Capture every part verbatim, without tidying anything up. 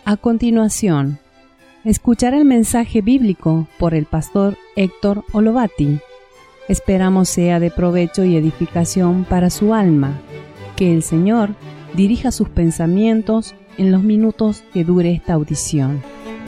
A continuación, escuchar el mensaje bíblico por el pastor Héctor Olovati. Esperamos sea de provecho y edificación para su alma. Que el Señor dirija sus pensamientos en los minutos que dure esta audición.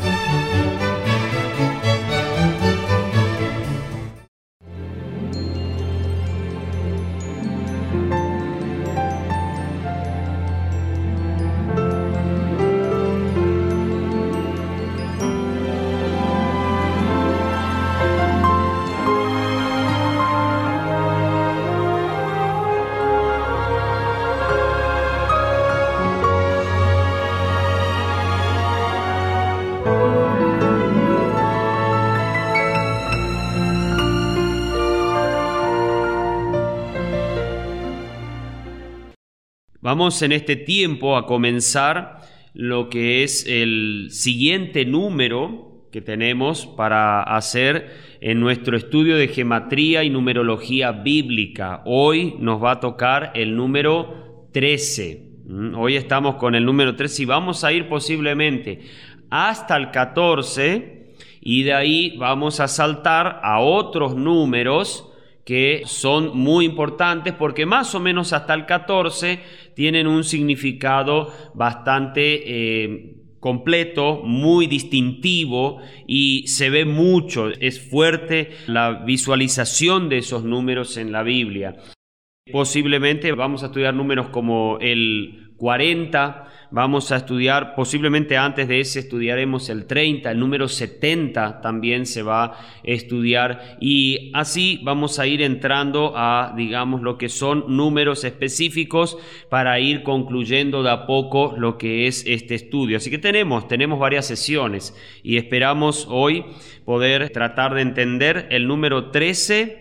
Vamos en este tiempo a comenzar lo que es el siguiente número que tenemos para hacer en nuestro estudio de gematría y numerología bíblica. Hoy nos va a tocar el número trece. Hoy estamos con el número trece y vamos a ir posiblemente hasta el catorce y de ahí vamos a saltar a otros números que son muy importantes porque más o menos hasta el catorce tienen un significado bastante eh, completo, muy distintivo y se ve mucho, es fuerte la visualización de esos números en la Biblia. Posiblemente vamos a estudiar números como el cuarenta, vamos a estudiar, posiblemente antes de ese estudiaremos el treinta, el número setenta también se va a estudiar y así vamos a ir entrando a, digamos, lo que son números específicos para ir concluyendo de a poco lo que es este estudio. Así que tenemos, tenemos varias sesiones y esperamos hoy poder tratar de entender el número trece,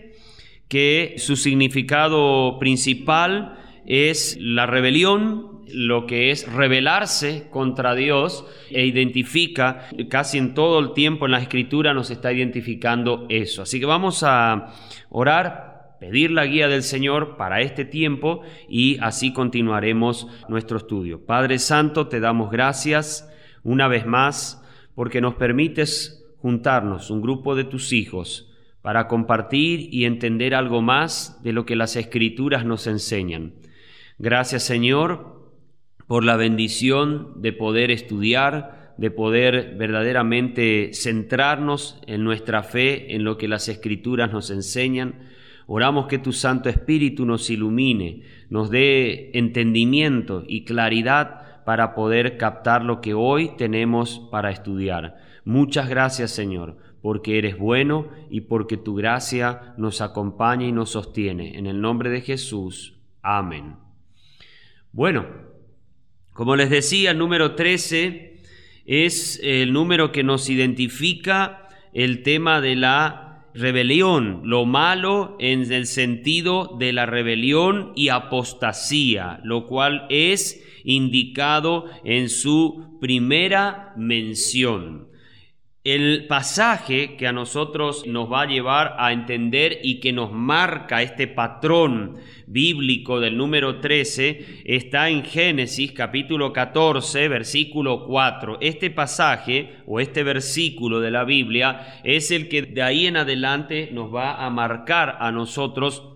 que su significado principal es la rebelión, lo que es rebelarse contra Dios, e identifica casi en todo el tiempo en la Escritura nos está identificando eso. Así que vamos a orar, pedir la guía del Señor para este tiempo y así continuaremos nuestro estudio. Padre Santo, te damos gracias una vez más porque nos permites juntarnos, un grupo de tus hijos, para compartir y entender algo más de lo que las Escrituras nos enseñan. Gracias, Señor, por la bendición de poder estudiar, de poder verdaderamente centrarnos en nuestra fe, en lo que las Escrituras nos enseñan. Oramos que tu Santo Espíritu nos ilumine, nos dé entendimiento y claridad para poder captar lo que hoy tenemos para estudiar. Muchas gracias, Señor, porque eres bueno y porque tu gracia nos acompaña y nos sostiene. En el nombre de Jesús. Amén. Bueno, como les decía, el número trece es el número que nos identifica el tema de la rebelión, lo malo en el sentido de la rebelión y apostasía, lo cual es indicado en su primera mención. El pasaje que a nosotros nos va a llevar a entender y que nos marca este patrón bíblico del número trece está en Génesis capítulo catorce, versículo cuatro. Este pasaje o este versículo de la Biblia es el que de ahí en adelante nos va a marcar a nosotros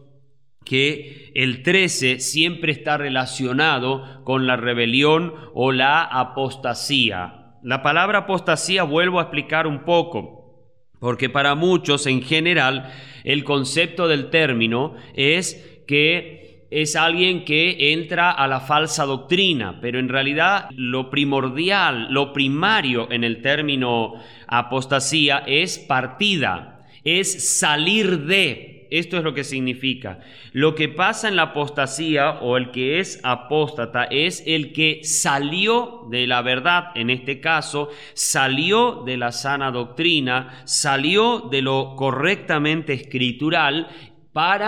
que el trece siempre está relacionado con la rebelión o la apostasía. La palabra apostasía vuelvo a explicar un poco, porque para muchos en general el concepto del término es que es alguien que entra a la falsa doctrina, pero en realidad lo primordial, lo primario en el término apostasía es partida, es salir de. Esto es lo que significa. Lo que pasa en la apostasía o el que es apóstata es el que salió de la verdad, en este caso, salió de la sana doctrina, salió de lo correctamente escritural para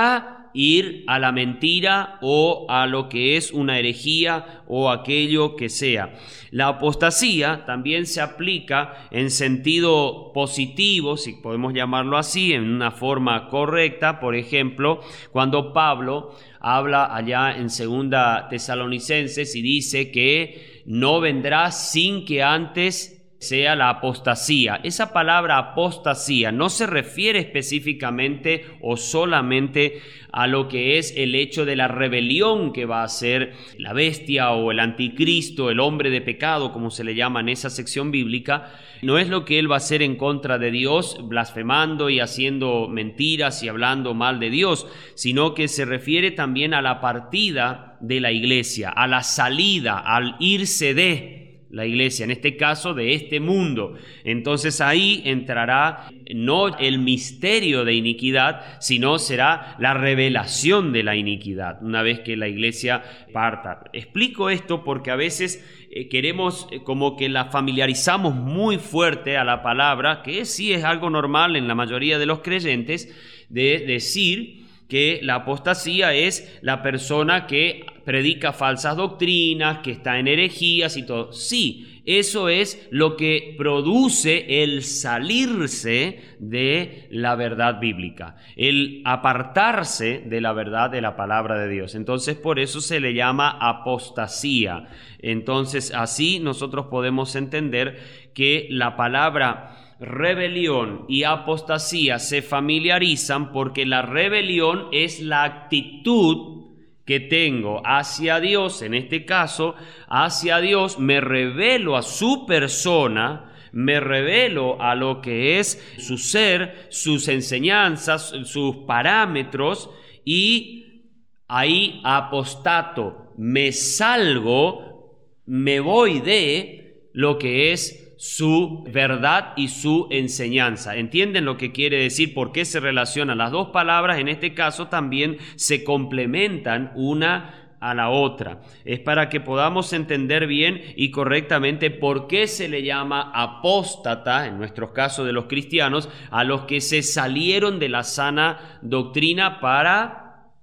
ir a la mentira o a lo que es una herejía o aquello que sea. La apostasía también se aplica en sentido positivo, si podemos llamarlo así, en una forma correcta. Por ejemplo, cuando Pablo habla allá en Segunda Tesalonicenses y dice que no vendrá sin que antes sea la apostasía. Esa palabra apostasía no se refiere específicamente o solamente a lo que es el hecho de la rebelión que va a hacer la bestia o el anticristo, el hombre de pecado, como se le llama en esa sección bíblica. No es lo que él va a hacer en contra de Dios, blasfemando y haciendo mentiras y hablando mal de Dios, sino que se refiere también a la partida de la iglesia, a la salida, al irse de la iglesia, en este caso de este mundo. Entonces ahí entrará no el misterio de iniquidad, sino será la revelación de la iniquidad, una vez que la iglesia parta. Explico esto porque a veces eh, queremos eh, como que la familiarizamos muy fuerte a la palabra, que sí es algo normal en la mayoría de los creyentes, de decir que la apostasía es la persona que predica falsas doctrinas, que está en herejías y todo. Sí, eso es lo que produce el salirse de la verdad bíblica, el apartarse de la verdad de la palabra de Dios. Entonces, por eso se le llama apostasía. Entonces, así nosotros podemos entender que la palabra rebelión y apostasía se familiarizan porque la rebelión es la actitud que tengo hacia Dios, en este caso, hacia Dios, me revelo a su persona, me revelo a lo que es su ser, sus enseñanzas, sus parámetros, y ahí apostato, me salgo, me voy de lo que es su verdad y su enseñanza. ¿Entienden lo que quiere decir? ¿Por qué se relacionan? Las dos palabras en este caso también se complementan una a la otra. Es para que podamos entender bien y correctamente por qué se le llama apóstata, en nuestros casos de los cristianos, a los que se salieron de la sana doctrina para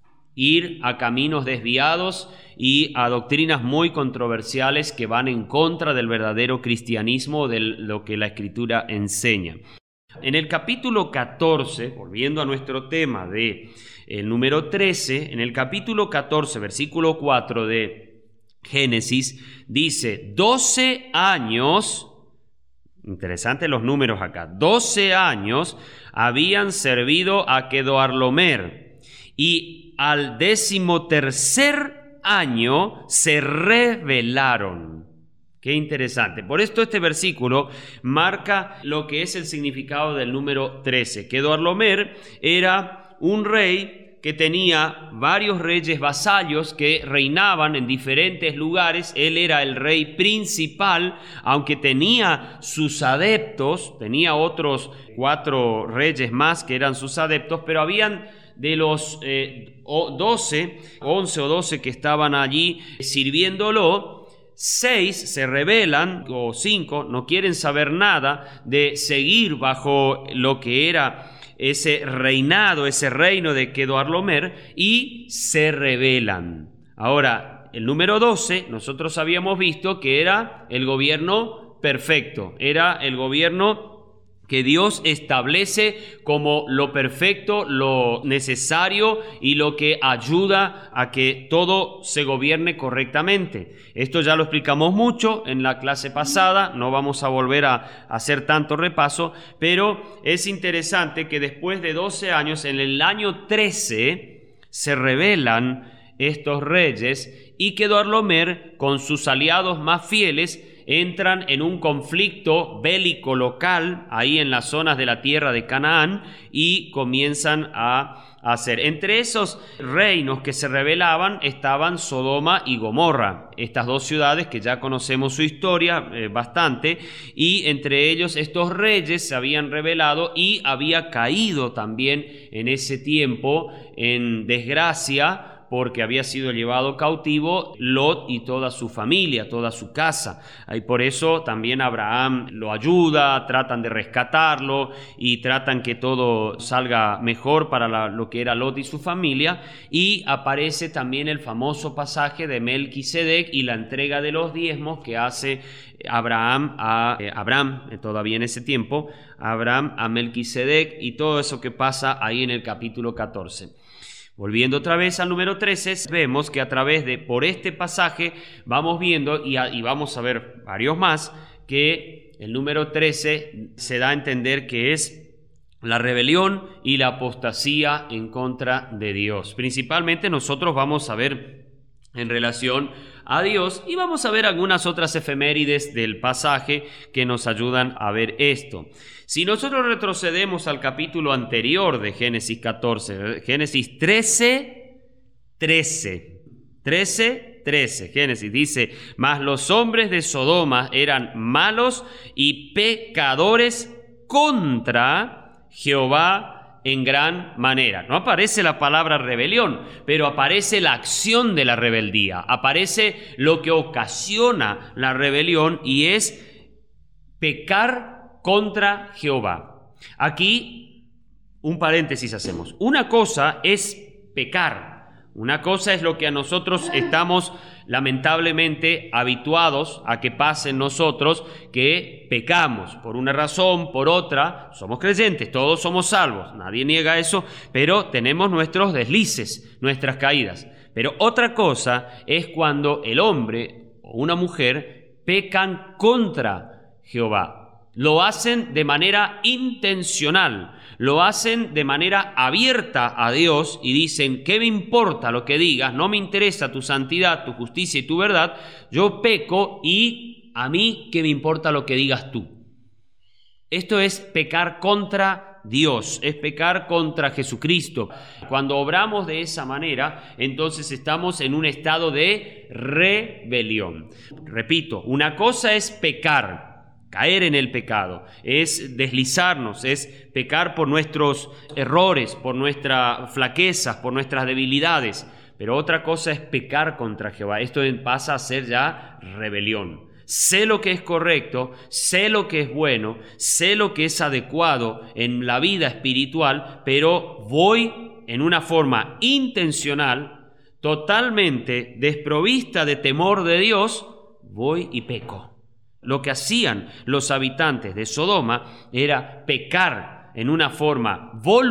ir a caminos desviados y a doctrinas muy controversiales que van en contra del verdadero cristianismo, de lo que la Escritura enseña. En el capítulo catorce, volviendo a nuestro tema de el número trece, en el capítulo catorce, versículo cuatro de Génesis, dice, doce años, interesantes los números acá, doce años habían servido a Quedoarlomer, y al decimotercer año se rebelaron. Qué interesante. Por esto este versículo marca lo que es el significado del número trece. Quedoarlomer era un rey que tenía varios reyes vasallos que reinaban en diferentes lugares. Él era el rey principal, aunque tenía sus adeptos, tenía otros cuatro reyes más que eran sus adeptos, pero habían de los eh, doce, once o doce que estaban allí sirviéndolo, seis se rebelan, o cinco no quieren saber nada de seguir bajo lo que era ese reinado, ese reino de Quedoarlomer, y se rebelan. Ahora, el número doce, nosotros habíamos visto que era el gobierno perfecto, era el gobierno que Dios establece como lo perfecto, lo necesario y lo que ayuda a que todo se gobierne correctamente. Esto ya lo explicamos mucho en la clase pasada, no vamos a volver a hacer tanto repaso, pero es interesante que después de doce años, en el año trece, se rebelan estos reyes y Quedoarlomer, con sus aliados más fieles, entran en un conflicto bélico local ahí en las zonas de la tierra de Canaán y comienzan a hacer. Entre esos reinos que se rebelaban estaban Sodoma y Gomorra, estas dos ciudades que ya conocemos su historia eh, bastante, y entre ellos estos reyes se habían rebelado y había caído también en ese tiempo en desgracia porque había sido llevado cautivo Lot y toda su familia, toda su casa. Y por eso también Abraham lo ayuda, tratan de rescatarlo y tratan que todo salga mejor para la, lo que era Lot y su familia. Y aparece también el famoso pasaje de Melquisedec y la entrega de los diezmos que hace Abraham a eh, Abraham, eh, todavía en ese tiempo, Abraham a Melquisedec y todo eso que pasa ahí en el capítulo catorce. Volviendo otra vez al número trece, vemos que a través de, por este pasaje, vamos viendo, y, a, y vamos a ver varios más, que el número trece se da a entender que es la rebelión y la apostasía en contra de Dios. Principalmente nosotros vamos a ver en relación a Dios y vamos a ver algunas otras efemérides del pasaje que nos ayudan a ver esto. Si nosotros retrocedemos al capítulo anterior de Génesis catorce, Génesis trece, trece, trece, trece, Génesis dice: mas los hombres de Sodoma eran malos y pecadores contra Jehová en gran manera. No aparece la palabra rebelión, pero aparece la acción de la rebeldía, aparece lo que ocasiona la rebelión y es pecar contra Jehová. Aquí un paréntesis hacemos. Una cosa es pecar, una cosa es lo que a nosotros estamos lamentablemente habituados a que pase en nosotros, que pecamos por una razón, por otra. Somos creyentes, todos somos salvos, nadie niega eso, pero tenemos nuestros deslices, nuestras caídas. Pero otra cosa es cuando el hombre o una mujer pecan contra Jehová. Lo hacen de manera intencional, lo hacen de manera abierta a Dios y dicen: ¿qué me importa lo que digas? No me interesa tu santidad, tu justicia y tu verdad. Yo peco y a mí ¿qué me importa lo que digas tú? Esto es pecar contra Dios, es pecar contra Jesucristo. Cuando obramos de esa manera, entonces estamos en un estado de rebelión. Repito, una cosa es pecar, caer en el pecado, es deslizarnos, es pecar por nuestros errores, por nuestras flaquezas, por nuestras debilidades. Pero otra cosa es pecar contra Jehová. Esto pasa a ser ya rebelión. Sé lo que es correcto, sé lo que es bueno, sé lo que es adecuado en la vida espiritual, pero voy en una forma intencional, totalmente desprovista de temor de Dios, voy y peco. Lo que hacían los habitantes de Sodoma era pecar en una forma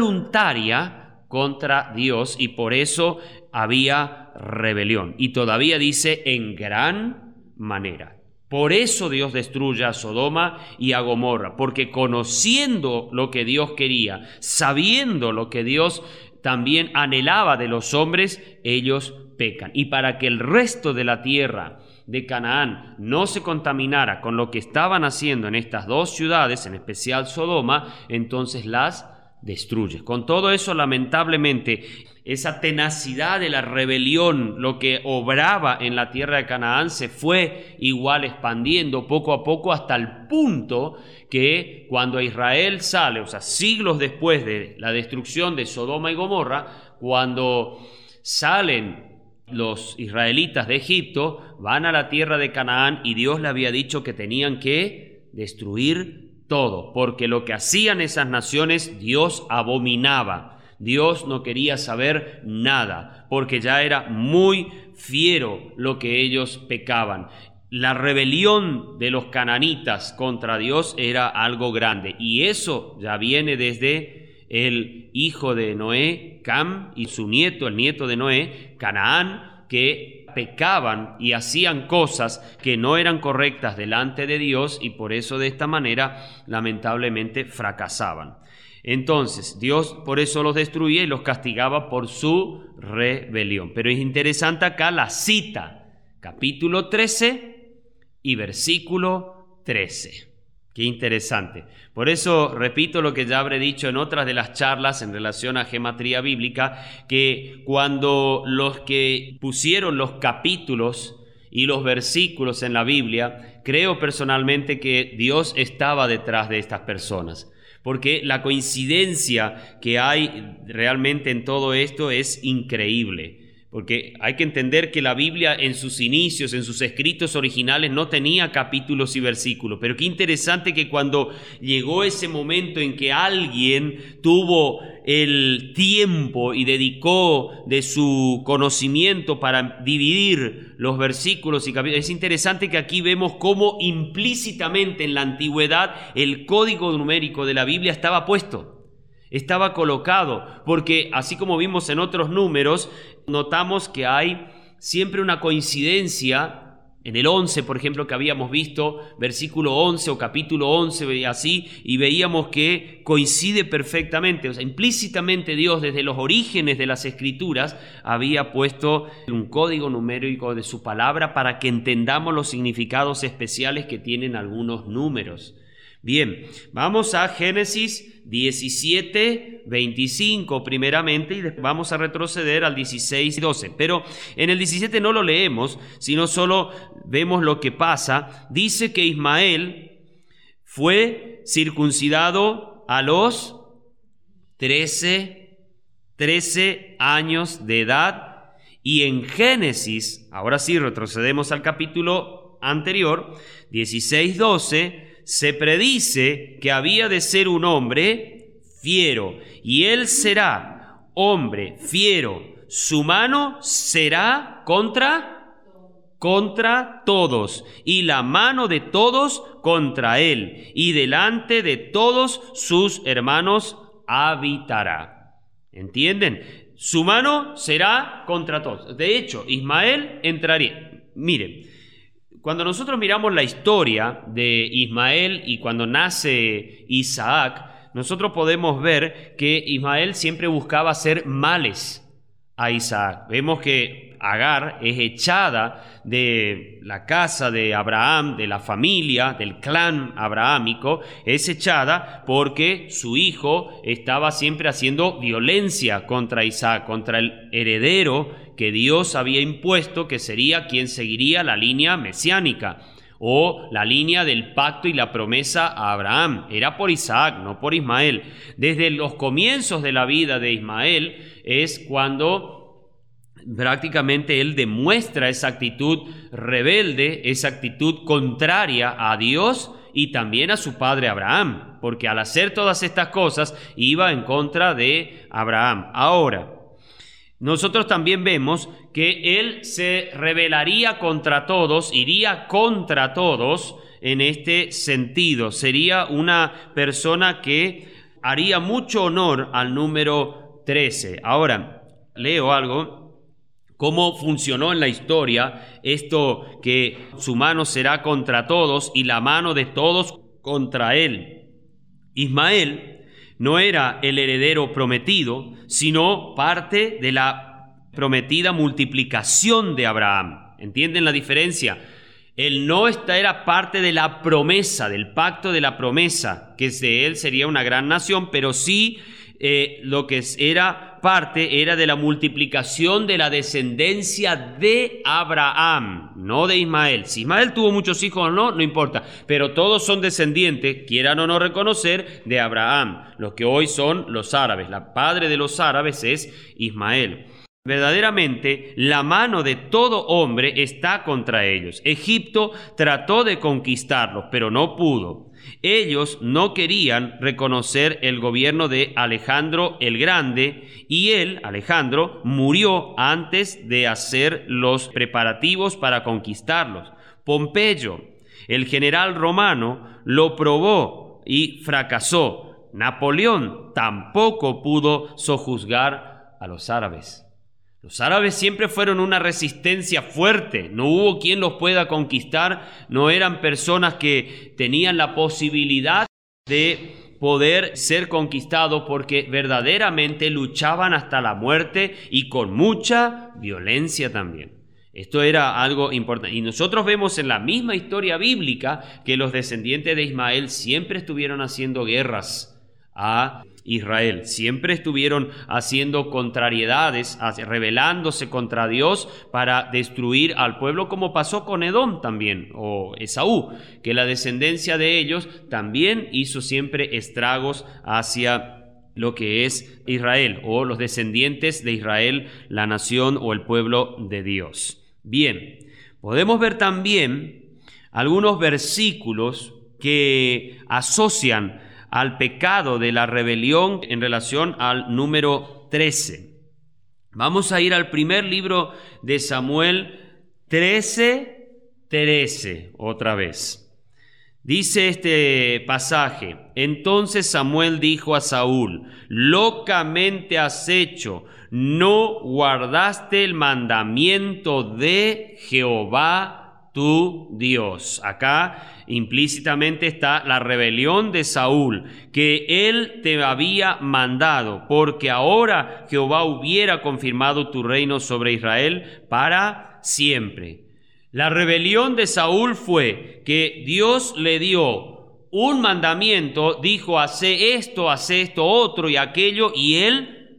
voluntaria contra Dios y por eso había rebelión. Y todavía dice en gran manera. Por eso Dios destruye a Sodoma y a Gomorra, porque conociendo lo que Dios quería, sabiendo lo que Dios también anhelaba de los hombres, ellos pecan. Y para que el resto de la tierra de Canaán no se contaminara con lo que estaban haciendo en estas dos ciudades, en especial Sodoma, entonces las destruye. Con todo eso, lamentablemente, esa tenacidad de la rebelión, lo que obraba en la tierra de Canaán, se fue igual expandiendo poco a poco hasta el punto que cuando Israel sale, o sea, siglos después de la destrucción de Sodoma y Gomorra, cuando salen los israelitas de Egipto, van a la tierra de Canaán y Dios le había dicho que tenían que destruir todo, porque lo que hacían esas naciones Dios abominaba. Dios no quería saber nada, porque ya era muy fiero lo que ellos pecaban. La rebelión de los cananitas contra Dios era algo grande, y eso ya viene desde el hijo de Noé, Cam, y su nieto, el nieto de Noé, Canaán, que pecaban y hacían cosas que no eran correctas delante de Dios y por eso de esta manera lamentablemente fracasaban. Entonces Dios por eso los destruía y los castigaba por su rebelión. Pero es interesante acá la cita, capítulo trece y versículo trece. Qué interesante. Por eso repito lo que ya habré dicho en otras de las charlas en relación a gematría bíblica, que cuando los que pusieron los capítulos y los versículos en la Biblia, creo personalmente que Dios estaba detrás de estas personas, porque la coincidencia que hay realmente en todo esto es increíble. porque hay que entender que la Biblia en sus inicios, en sus escritos originales, no tenía capítulos y versículos. Pero qué interesante que cuando llegó ese momento en que alguien tuvo el tiempo y dedicó de su conocimiento para dividir los versículos y capítulos, es interesante que aquí vemos cómo implícitamente en la antigüedad el código numérico de la Biblia estaba puesto. Estaba colocado, porque así como vimos en otros números, notamos que hay siempre una coincidencia. En el once, por ejemplo, que habíamos visto, versículo once o capítulo once, así, y veíamos que coincide perfectamente. O sea, implícitamente Dios, desde los orígenes de las Escrituras, había puesto un código numérico de su palabra para que entendamos los significados especiales que tienen algunos números. Bien, vamos a Génesis diecisiete, veinticinco primeramente y después vamos a retroceder al dieciséis y doce. Pero en el diecisiete no lo leemos, sino solo vemos lo que pasa. Dice que Ismael fue circuncidado a los trece, trece años de edad, y en Génesis, ahora sí retrocedemos al capítulo anterior, dieciséis, doce, se predice que había de ser un hombre fiero, y él será hombre fiero. Su mano será contra, contra todos, y la mano de todos contra él, y delante de todos sus hermanos habitará. ¿Entienden? Su mano será contra todos. De hecho, Ismael entraría. Miren, cuando nosotros miramos la historia de Ismael y cuando nace Isaac, nosotros podemos ver que Ismael siempre buscaba hacer males a Isaac. Vemos que Agar es echada de la casa de Abraham, de la familia, del clan abrahámico, es echada porque su hijo estaba siempre haciendo violencia contra Isaac, contra el heredero que Dios había impuesto, que sería quien seguiría la línea mesiánica o la línea del pacto y la promesa a Abraham. Era por Isaac, no por Ismael. Desde los comienzos de la vida de Ismael es cuando prácticamente él demuestra esa actitud rebelde, esa actitud contraria a Dios y también a su padre Abraham, porque al hacer todas estas cosas iba en contra de Abraham. Ahora, nosotros también vemos que él se rebelaría contra todos, iría contra todos en este sentido. Sería una persona que haría mucho honor al número trece. Ahora, leo algo. Cómo funcionó en la historia esto que su mano será contra todos y la mano de todos contra él. Ismael no era el heredero prometido, sino parte de la prometida multiplicación de Abraham. ¿Entienden la diferencia? Él no está, era parte de la promesa, del pacto de la promesa, que de él sería una gran nación, pero sí eh, lo que era parte era de la multiplicación de la descendencia de Abraham, no de Ismael. Si Ismael tuvo muchos hijos o no, no importa, pero todos son descendientes, quieran o no reconocer, de Abraham, los que hoy son los árabes. La padre de los árabes es Ismael. Verdaderamente, la mano de todo hombre está contra ellos. Egipto trató de conquistarlos, pero no pudo. Ellos no querían reconocer el gobierno de Alejandro el Grande, y él, Alejandro, murió antes de hacer los preparativos para conquistarlos. Pompeyo, el general romano, lo probó y fracasó. Napoleón tampoco pudo sojuzgar a los árabes. Los árabes siempre fueron una resistencia fuerte, no hubo quien los pueda conquistar, no eran personas que tenían la posibilidad de poder ser conquistados porque verdaderamente luchaban hasta la muerte y con mucha violencia también. Esto era algo importante. Y nosotros vemos en la misma historia bíblica que los descendientes de Ismael siempre estuvieron haciendo guerras a Israel, siempre estuvieron haciendo contrariedades, rebelándose contra Dios para destruir al pueblo, como pasó con Edom también, o Esaú, que la descendencia de ellos también hizo siempre estragos hacia lo que es Israel o los descendientes de Israel, la nación o el pueblo de Dios. Bien, podemos ver también algunos versículos que asocian al pecado de la rebelión en relación al número trece. Vamos a ir al primer libro de Samuel trece, trece, otra vez. Dice este pasaje: entonces Samuel dijo a Saúl: locamente has hecho, no guardaste el mandamiento de Jehová tu Dios. Acá implícitamente está la rebelión de Saúl, que él te había mandado, porque ahora Jehová hubiera confirmado tu reino sobre Israel para siempre. La rebelión de Saúl fue que Dios le dio un mandamiento, dijo: hace esto, hace esto, otro y aquello, y él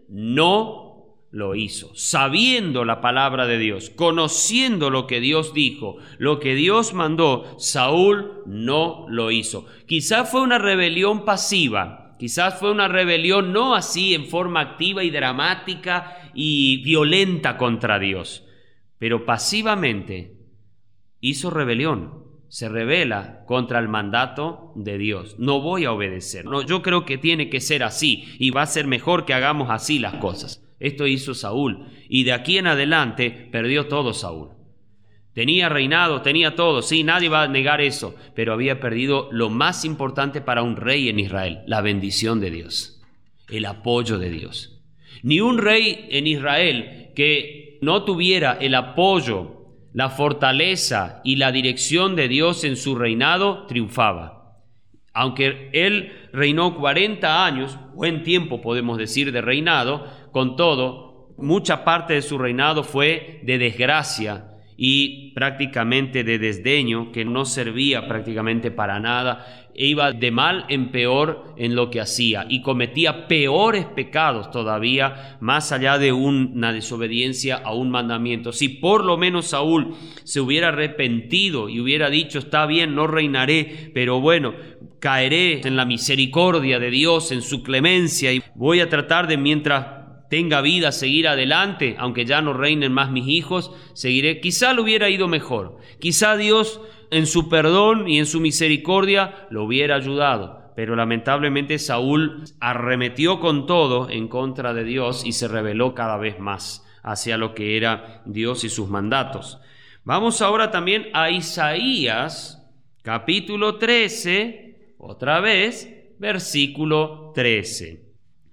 no lo hizo. Sabiendo la palabra de Dios, conociendo lo que Dios dijo, lo que Dios mandó, Saúl no lo hizo. Quizás fue una rebelión pasiva, quizás fue una rebelión no así en forma activa y dramática y violenta contra Dios, pero pasivamente hizo rebelión, se rebela contra el mandato de Dios. No voy a obedecer. No, yo creo que tiene que ser así y va a ser mejor que hagamos así las cosas. Esto hizo Saúl y de aquí en adelante perdió todo Saúl. Tenía reinado, tenía todo, sí, nadie va a negar eso, pero había perdido lo más importante para un rey en Israel: la bendición de Dios, el apoyo de Dios. Ni un rey en Israel que no tuviera el apoyo, la fortaleza y la dirección de Dios en su reinado triunfaba. Aunque él reinó cuarenta años, buen tiempo podemos decir de reinado, con todo, mucha parte de su reinado fue de desgracia y prácticamente de desdeño, que no servía prácticamente para nada. E iba de mal en peor en lo que hacía y cometía peores pecados todavía, más allá de una desobediencia a un mandamiento. Si por lo menos Saúl se hubiera arrepentido y hubiera dicho: está bien, no reinaré, pero bueno, caeré en la misericordia de Dios, en su clemencia, y voy a tratar de, mientras tenga vida, seguir adelante, aunque ya no reinen más mis hijos, seguiré. Quizá le hubiera ido mejor, quizá Dios en su perdón y en su misericordia lo hubiera ayudado, pero lamentablemente Saúl arremetió con todo en contra de Dios y se rebeló cada vez más hacia lo que era Dios y sus mandatos. Vamos ahora también a Isaías capítulo trece, otra vez, versículo trece.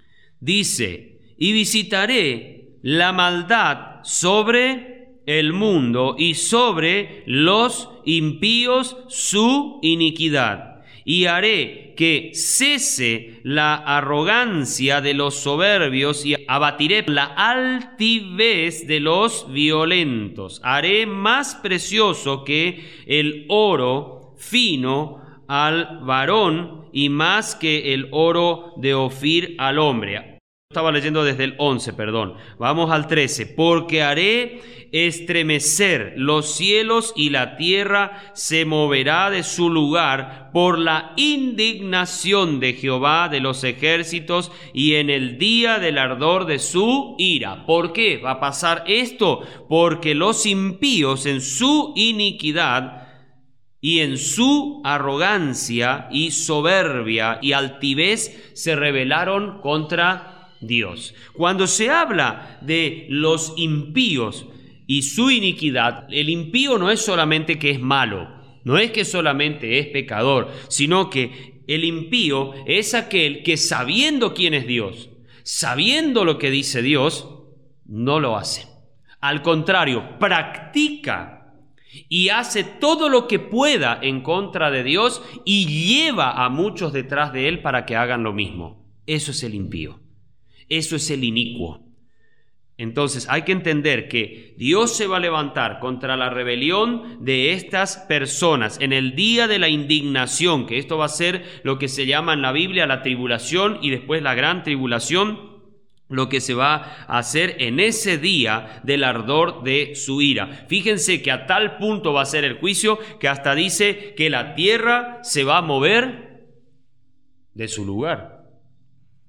Dice: y visitaré la maldad sobre el mundo y sobre los impíos su iniquidad, y haré que cese la arrogancia de los soberbios y abatiré la altivez de los violentos. Haré más precioso que el oro fino al varón y más que el oro de Ofir al hombre. Estaba leyendo desde el once, perdón. Vamos al trece. Porque haré estremecer los cielos y la tierra se moverá de su lugar por la indignación de Jehová de los ejércitos y en el día del ardor de su ira. ¿Por qué va a pasar esto? Porque los impíos en su iniquidad y en su arrogancia y soberbia y altivez se rebelaron contra Dios. Cuando se habla de los impíos y su iniquidad, el impío no es solamente que es malo, no es que solamente es pecador, sino que el impío es aquel que, sabiendo quién es Dios, sabiendo lo que dice Dios, no lo hace. Al contrario, practica y hace todo lo que pueda en contra de Dios y lleva a muchos detrás de él para que hagan lo mismo. Eso es el impío. Eso es el inicuo. Entonces hay que entender que Dios se va a levantar contra la rebelión de estas personas en el día de la indignación, que esto va a ser lo que se llama en la Biblia la tribulación y después la gran tribulación, lo que se va a hacer en ese día del ardor de su ira. Fíjense que a tal punto va a ser el juicio que hasta dice que la tierra se va a mover de su lugar.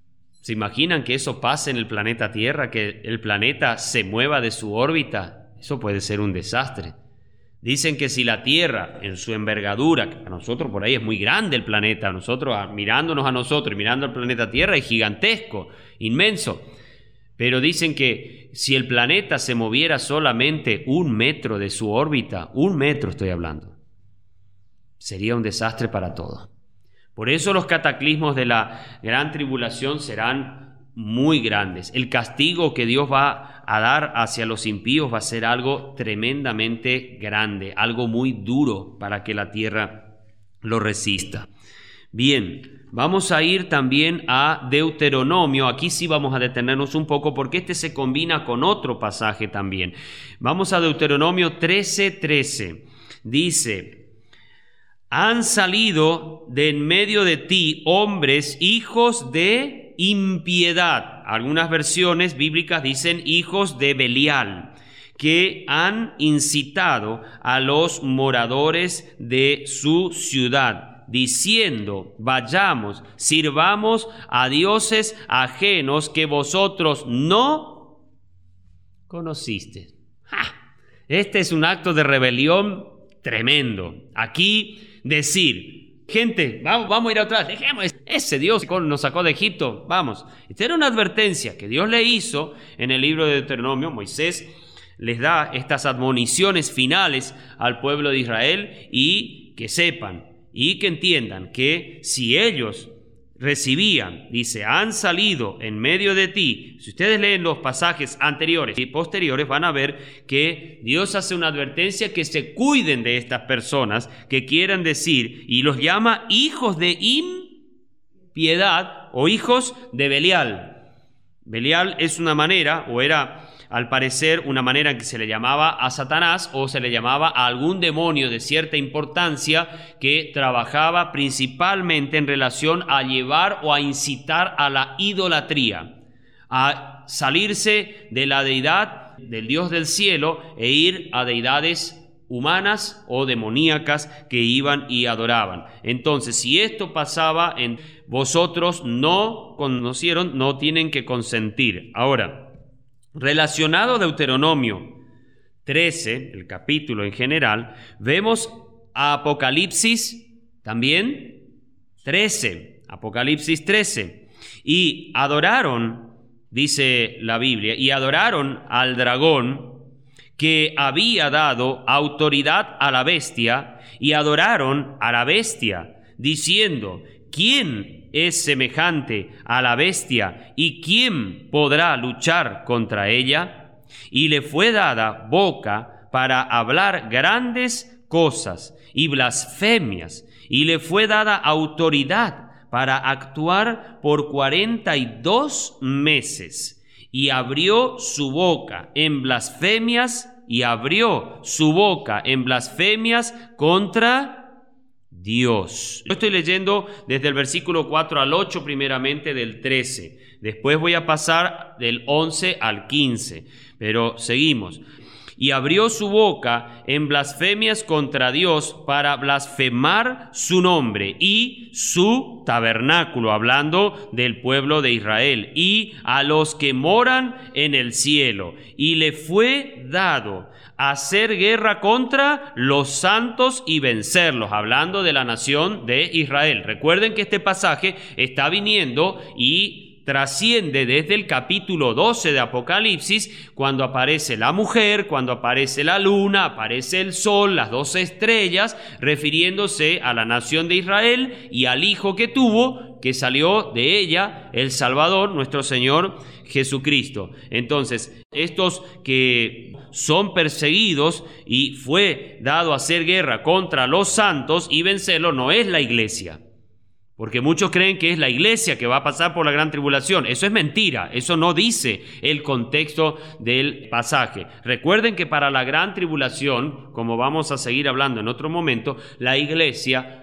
¿Se imaginan que eso pase en el planeta Tierra, que el planeta se mueva de su órbita? Eso puede ser un desastre. Dicen que si la Tierra, en su envergadura, que para nosotros por ahí es muy grande el planeta, nosotros mirándonos a nosotros y mirando al planeta Tierra es gigantesco, inmenso. Pero dicen que si el planeta se moviera solamente un metro de su órbita, un metro estoy hablando, sería un desastre para todo. Por eso los cataclismos de la gran tribulación serán muy grandes. El castigo que Dios va a dar hacia los impíos va a ser algo tremendamente grande, algo muy duro para que la tierra lo resista. Bien, vamos a ir también a Deuteronomio. Aquí sí vamos a detenernos un poco porque este se combina con otro pasaje también. Vamos a Deuteronomio trece, trece. Dice: han salido de en medio de ti hombres, hijos de impiedad. Algunas versiones bíblicas dicen hijos de Belial, que han incitado a los moradores de su ciudad, diciendo: vayamos, sirvamos a dioses ajenos que vosotros no conocisteis. ¡Ja! Este es un acto de rebelión tremendo. Aquí decir: gente, vamos, vamos a ir atrás, dejemos ese Dios que nos sacó de Egipto, vamos. Esta era una advertencia que Dios le hizo en el libro de Deuteronomio. Moisés les da estas admoniciones finales al pueblo de Israel, y que sepan y que entiendan que si ellos recibían, dice, han salido en medio de ti. Si ustedes leen los pasajes anteriores y posteriores, van a ver que Dios hace una advertencia que se cuiden de estas personas que quieran decir, y los llama hijos de impiedad o hijos de Belial. Belial es una manera, o era al parecer una manera en que se le llamaba a Satanás, o se le llamaba a algún demonio de cierta importancia que trabajaba principalmente en relación a llevar o a incitar a la idolatría, a salirse de la deidad del Dios del cielo e ir a deidades humanas o demoníacas que iban y adoraban. Entonces, si esto pasaba en vosotros, no conocieron, no tienen que consentir. Ahora, relacionado a Deuteronomio trece, el capítulo en general, vemos a Apocalipsis también trece, Apocalipsis trece, y adoraron, dice la Biblia, y adoraron al dragón que había dado autoridad a la bestia, y adoraron a la bestia, diciendo: ¿quién es semejante a la bestia y quién podrá luchar contra ella? Y le fue dada boca para hablar grandes cosas y blasfemias, y le fue dada autoridad para actuar por cuarenta y dos meses, y abrió su boca en blasfemias, y abrió su boca en blasfemias contra Dios. Yo estoy leyendo desde el versículo cuatro al ocho, primeramente del trece. Después voy a pasar del once al quince, pero seguimos. Y abrió su boca en blasfemias contra Dios para blasfemar su nombre y su tabernáculo, hablando del pueblo de Israel, y a los que moran en el cielo. Y le fue dado hacer guerra contra los santos y vencerlos, hablando de la nación de Israel. Recuerden que este pasaje está viniendo y trasciende desde el capítulo doce de Apocalipsis, cuando aparece la mujer, cuando aparece la luna, aparece el sol, las doce estrellas, refiriéndose a la nación de Israel y al hijo que tuvo, que salió de ella, el Salvador, nuestro Señor Jesucristo. Entonces, estos que son perseguidos y fue dado a hacer guerra contra los santos y vencerlos, no es la iglesia. Porque muchos creen que es la iglesia que va a pasar por la gran tribulación. Eso es mentira, eso no dice el contexto del pasaje. Recuerden que para la gran tribulación, como vamos a seguir hablando en otro momento, la iglesia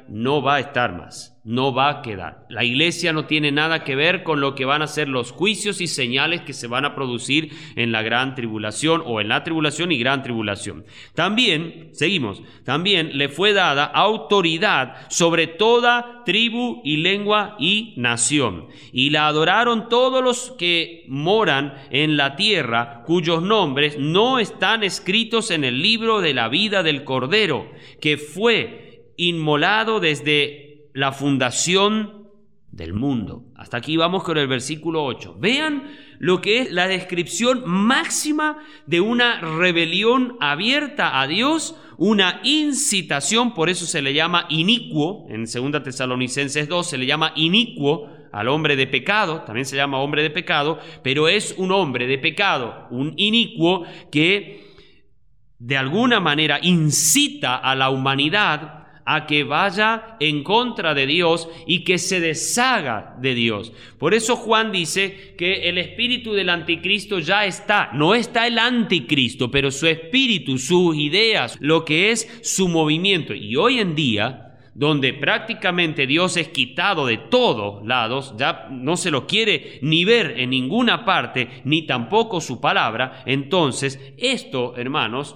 no va a estar más, no va a quedar. La iglesia no tiene nada que ver con lo que van a ser los juicios y señales que se van a producir en la gran tribulación o en la tribulación y gran tribulación. También, seguimos, también le fue dada autoridad sobre toda tribu y lengua y nación. Y la adoraron todos los que moran en la tierra, cuyos nombres no están escritos en el libro de la vida del Cordero, que fue inmolado desde la fundación del mundo. Hasta aquí vamos con el versículo ocho. Vean lo que es la descripción máxima de una rebelión abierta a Dios, una incitación, por eso se le llama inicuo, en segunda Tesalonicenses dos se le llama inicuo al hombre de pecado, también se llama hombre de pecado, pero es un hombre de pecado, un inicuo que de alguna manera incita a la humanidad a que vaya en contra de Dios y que se deshaga de Dios. Por eso Juan dice que el espíritu del anticristo ya está. No está el anticristo, pero su espíritu, sus ideas, lo que es su movimiento. Y hoy en día, donde prácticamente Dios es quitado de todos lados, ya no se lo quiere ni ver en ninguna parte, ni tampoco su palabra, entonces esto, hermanos,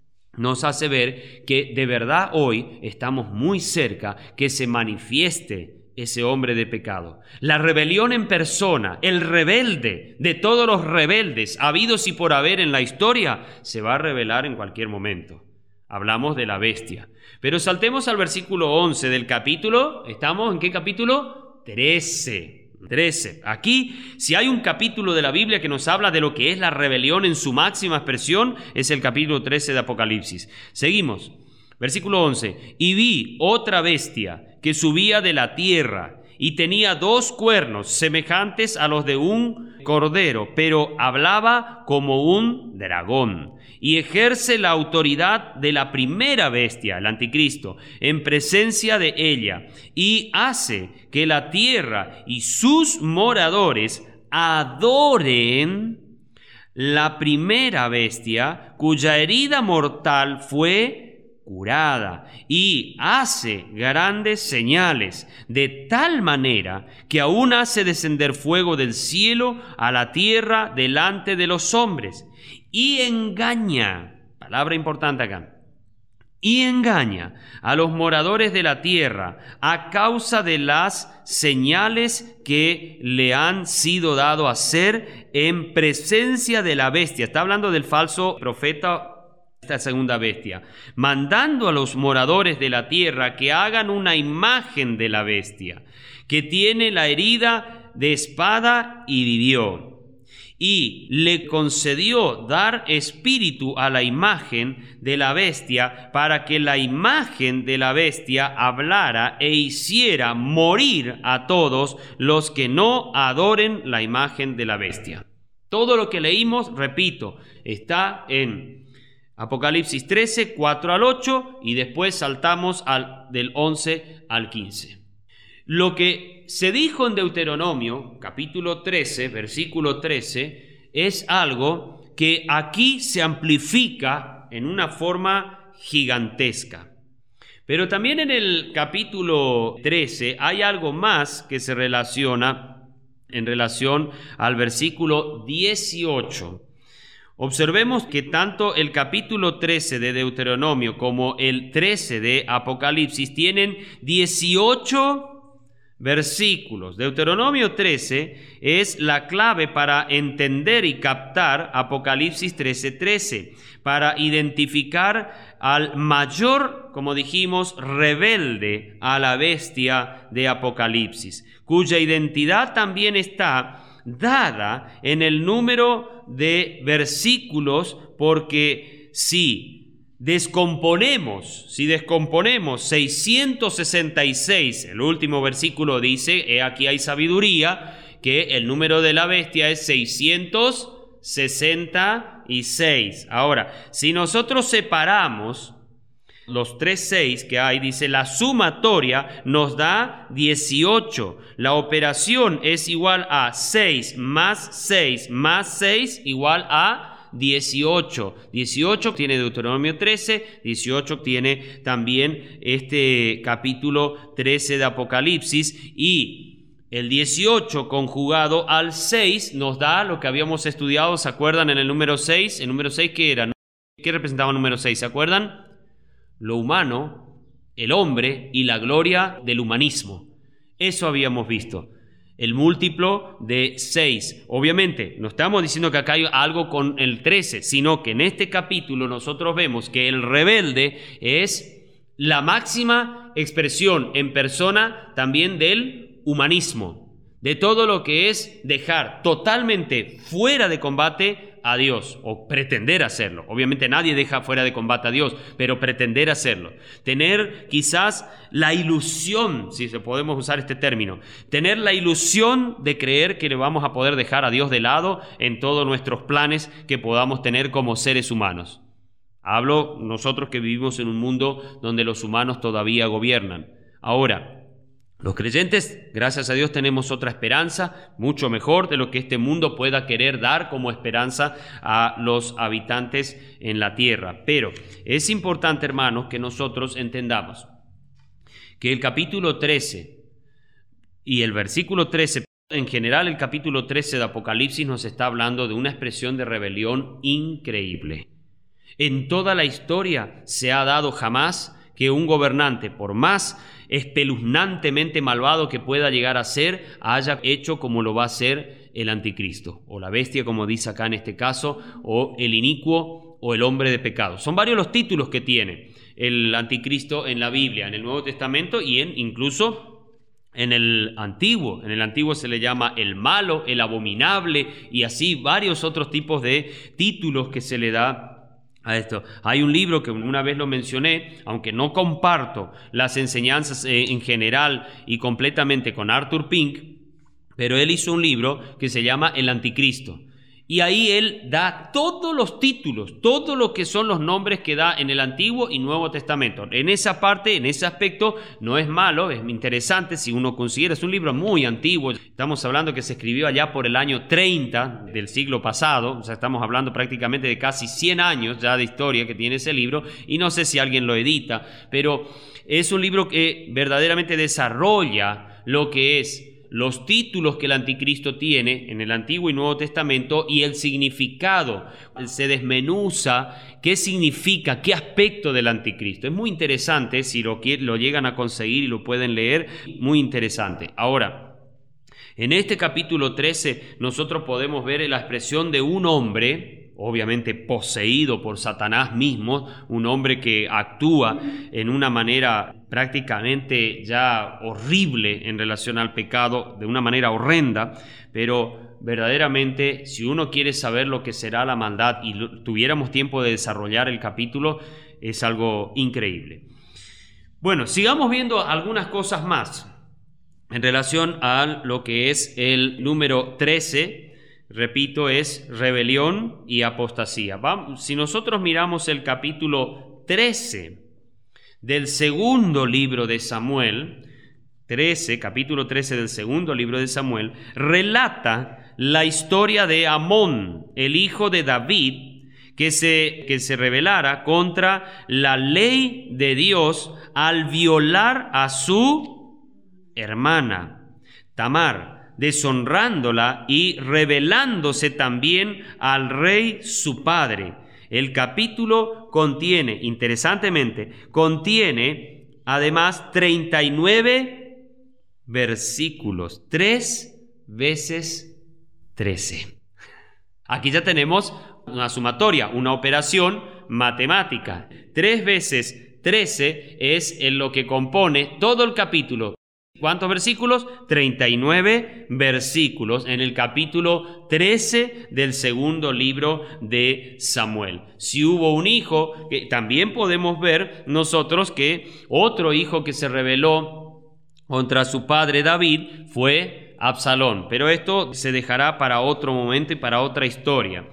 nos hace ver que de verdad hoy estamos muy cerca que se manifieste ese hombre de pecado. La rebelión en persona, el rebelde de todos los rebeldes habidos y por haber en la historia, se va a revelar en cualquier momento. Hablamos de la bestia. Pero saltemos al versículo once del capítulo. ¿Estamos en qué capítulo? trece. trece. Aquí, si hay un capítulo de la Biblia que nos habla de lo que es la rebelión en su máxima expresión, es el capítulo trece de Apocalipsis. Seguimos. Versículo once. Y vi otra bestia que subía de la tierra y tenía dos cuernos semejantes a los de un cordero, pero hablaba como un dragón. Y ejerce la autoridad de la primera bestia, el anticristo, en presencia de ella, y hace que la tierra y sus moradores adoren la primera bestia, cuya herida mortal fue curada, y hace grandes señales, de tal manera que aún hace descender fuego del cielo a la tierra delante de los hombres, y engaña, palabra importante acá, y engaña a los moradores de la tierra a causa de las señales que le han sido dado a hacer en presencia de la bestia. Está hablando del falso profeta, esta segunda bestia, mandando a los moradores de la tierra que hagan una imagen de la bestia, que tiene la herida de espada y vivió. Y le concedió dar espíritu a la imagen de la bestia, para que la imagen de la bestia hablara e hiciera morir a todos los que no adoren la imagen de la bestia. Todo lo que leímos, repito, está en Apocalipsis trece, cuatro al ocho, y después saltamos al, del once al quince. Lo que se dijo en Deuteronomio, capítulo trece, versículo trece, es algo que aquí se amplifica en una forma gigantesca. Pero también en el capítulo trece hay algo más que se relaciona en relación al versículo dieciocho. Observemos que tanto el capítulo trece de Deuteronomio como el trece de Apocalipsis tienen dieciocho versículos. Deuteronomio trece es la clave para entender y captar Apocalipsis trece trece, para identificar al mayor, como dijimos, rebelde a la bestia de Apocalipsis, cuya identidad también está dada en el número de versículos, porque si Descomponemos, si descomponemos seiscientos sesenta y seis, el último versículo dice, he aquí hay sabiduría, que el número de la bestia es seiscientos sesenta y seis. Ahora, si nosotros separamos los tres seis que hay, dice, la sumatoria nos da dieciocho. La operación es igual a seis más seis más seis igual a dieciocho. dieciocho tiene Deuteronomio trece, dieciocho tiene también este capítulo trece de Apocalipsis, y el dieciocho conjugado al seis nos da lo que habíamos estudiado, ¿se acuerdan? En el número seis, el número seis, ¿qué era? ¿Qué representaba el número seis? ¿Se acuerdan? Lo humano, el hombre y la gloria del humanismo. Eso habíamos visto. El múltiplo de seis. Obviamente, no estamos diciendo que acá hay algo con el trece, sino que en este capítulo nosotros vemos que el rebelde es la máxima expresión en persona también del humanismo, de todo lo que es dejar totalmente fuera de combate a Dios, o pretender hacerlo. Obviamente nadie deja fuera de combate a Dios, pero pretender hacerlo. Tener quizás la ilusión, si podemos usar este término, tener la ilusión de creer que le vamos a poder dejar a Dios de lado en todos nuestros planes que podamos tener como seres humanos. Hablo nosotros que vivimos en un mundo donde los humanos todavía gobiernan. Ahora, los creyentes, gracias a Dios, tenemos otra esperanza, mucho mejor de lo que este mundo pueda querer dar como esperanza a los habitantes en la tierra. Pero es importante, hermanos, que nosotros entendamos que el capítulo trece y el versículo trece, en general el capítulo trece de Apocalipsis nos está hablando de una expresión de rebelión increíble. En toda la historia se ha dado jamás que un gobernante, por más espeluznantemente malvado que pueda llegar a ser, haya hecho como lo va a hacer el anticristo, o la bestia, como dice acá en este caso, o el inicuo, o el hombre de pecado. Son varios los títulos que tiene el anticristo en la Biblia, en el Nuevo Testamento y en incluso en el Antiguo. En el Antiguo se le llama el malo, el abominable, y así varios otros tipos de títulos que se le da a esto. Hay un libro que una vez lo mencioné, aunque no comparto las enseñanzas en general y completamente con Arthur Pink, pero él hizo un libro que se llama El Anticristo. Y ahí él da todos los títulos, todo lo que son los nombres que da en el Antiguo y Nuevo Testamento. En esa parte, en ese aspecto, no es malo, es interesante si uno considera. Es un libro muy antiguo. Estamos hablando que se escribió allá por el año treinta del siglo pasado. O sea, estamos hablando prácticamente de casi cien años ya de historia que tiene ese libro. Y no sé si alguien lo edita, pero es un libro que verdaderamente desarrolla lo que es los títulos que el anticristo tiene en el Antiguo y Nuevo Testamento y el significado. Se desmenuza qué significa, qué aspecto del anticristo. Es muy interesante, si lo, lo llegan a conseguir y lo pueden leer, muy interesante. Ahora, en este capítulo trece nosotros podemos ver la expresión de un hombre, obviamente poseído por Satanás mismo, un hombre que actúa en una manera prácticamente ya horrible en relación al pecado, de una manera horrenda, pero verdaderamente si uno quiere saber lo que será la maldad y tuviéramos tiempo de desarrollar el capítulo, es algo increíble. Bueno, sigamos viendo algunas cosas más en relación a lo que es el número trece. Repito, es rebelión y apostasía. Vamos, si nosotros miramos el capítulo trece del segundo libro de Samuel, trece, capítulo trece del segundo libro de Samuel, relata la historia de Amón, el hijo de David, que se, que se rebelara contra la ley de Dios al violar a su hermana Tamar, deshonrándola y rebelándose también al rey su padre. El capítulo contiene, interesantemente, contiene además treinta y nueve versículos, tres veces trece. Aquí ya tenemos una sumatoria, una operación matemática. tres veces trece es en lo que compone todo el capítulo. ¿Cuántos versículos? treinta y nueve versículos en el capítulo trece del segundo libro de Samuel. Si hubo un hijo, que también podemos ver nosotros que otro hijo que se rebeló contra su padre David fue Absalón. Pero esto se dejará para otro momento y para otra historia.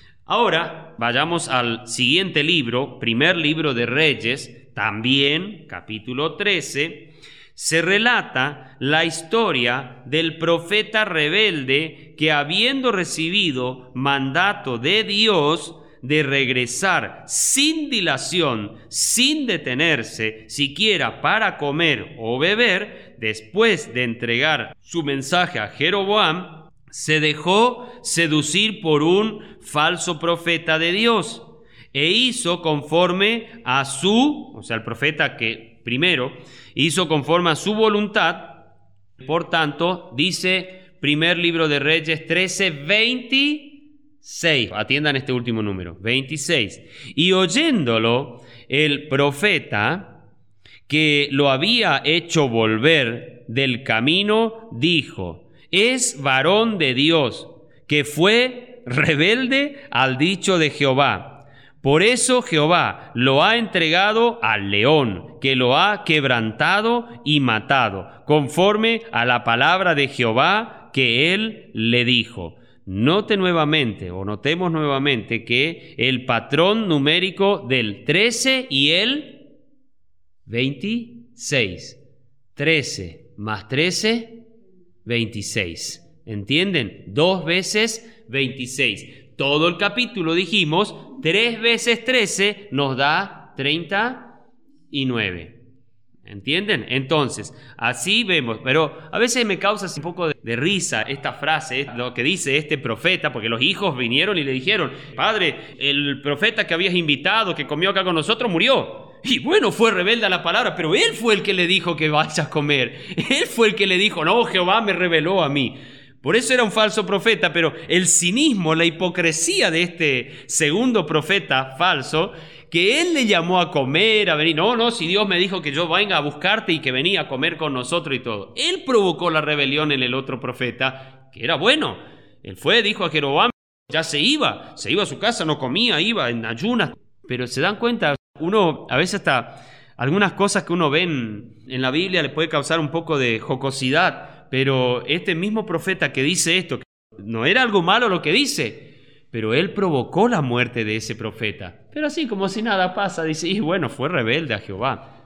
Ahora vayamos al siguiente libro, primer libro de Reyes, también capítulo trece. se relata la historia del profeta rebelde que, habiendo recibido mandato de Dios de regresar sin dilación, sin detenerse siquiera para comer o beber, después de entregar su mensaje a Jeroboam, se dejó seducir por un falso profeta de Dios e hizo conforme a su, o sea, el profeta que primero hizo conforme a su voluntad. Por tanto, dice primer libro de Reyes trece, veintiséis. Atiendan este último número, veintiséis. Y oyéndolo, el profeta que lo había hecho volver del camino, dijo: es varón de Dios, que fue rebelde al dicho de Jehová. Por eso Jehová lo ha entregado al león, que lo ha quebrantado y matado, conforme a la palabra de Jehová que él le dijo. Note nuevamente, o notemos nuevamente, que el patrón numérico del trece y el veintiséis. trece más trece, veintiséis. ¿Entienden? Dos veces veintiséis. Todo el capítulo, dijimos, tres veces trece nos da treinta y nueve. ¿Entienden? Entonces, así vemos, pero a veces me causa un poco de, de risa esta frase, lo que dice este profeta, porque los hijos vinieron y le dijeron: padre, el profeta que habías invitado, que comió acá con nosotros, murió. Y bueno, fue rebelde a la palabra, pero él fue el que le dijo que vayas a comer. Él fue el que le dijo: no, Jehová me reveló a mí. Por eso era un falso profeta, pero el cinismo, la hipocresía de este segundo profeta falso, que él le llamó a comer, a venir. No, no, si Dios me dijo que yo venga a buscarte y que venía a comer con nosotros y todo. Él provocó la rebelión en el otro profeta, que era bueno. Él fue, dijo a Jeroboam, ya se iba, se iba a su casa, no comía, iba en ayunas. Pero se dan cuenta, uno a veces hasta algunas cosas que uno ve en, en la Biblia le puede causar un poco de jocosidad. Pero este mismo profeta que dice esto, no era algo malo lo que dice, pero él provocó la muerte de ese profeta. Pero así, como si nada pasa, dice: y bueno, fue rebelde a Jehová.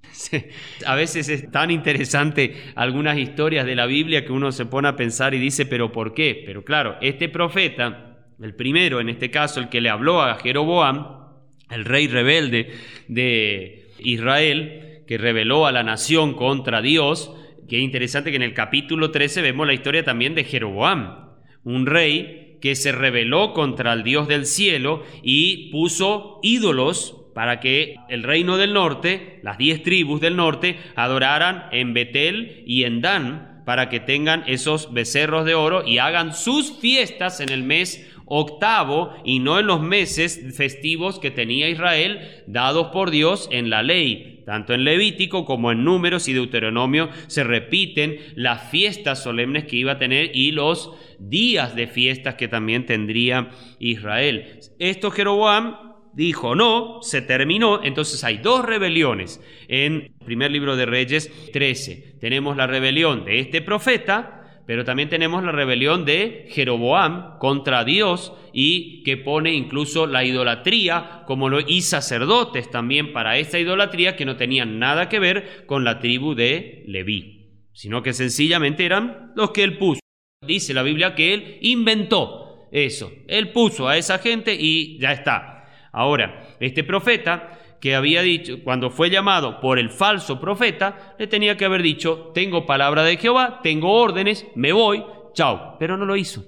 A veces es tan interesante algunas historias de la Biblia que uno se pone a pensar y dice: ¿pero por qué? Pero claro, este profeta, el primero, en este caso, el que le habló a Jeroboam, el rey rebelde de Israel, que rebeló a la nación contra Dios. Qué interesante que en el capítulo trece vemos la historia también de Jeroboam, un rey que se rebeló contra el Dios del cielo y puso ídolos para que el reino del norte, las diez tribus del norte, adoraran en Betel y en Dan, para que tengan esos becerros de oro y hagan sus fiestas en el mes octavo y no en los meses festivos que tenía Israel dados por Dios en la ley. Tanto en Levítico como en Números y Deuteronomio se repiten las fiestas solemnes que iba a tener y los días de fiestas que también tendría Israel. Esto Jeroboam dijo: no, se terminó. Entonces hay dos rebeliones en el primer libro de Reyes trece. Tenemos la rebelión de este profeta, pero también tenemos la rebelión de Jeroboam contra Dios, y que pone incluso la idolatría como lo y sacerdotes también para esta idolatría que no tenían nada que ver con la tribu de Leví, sino que sencillamente eran los que él puso. Dice la Biblia que él inventó eso, él puso a esa gente y ya está. Ahora, este profeta que había dicho, cuando fue llamado por el falso profeta, le tenía que haber dicho: tengo palabra de Jehová, tengo órdenes, me voy, chao. Pero no lo hizo.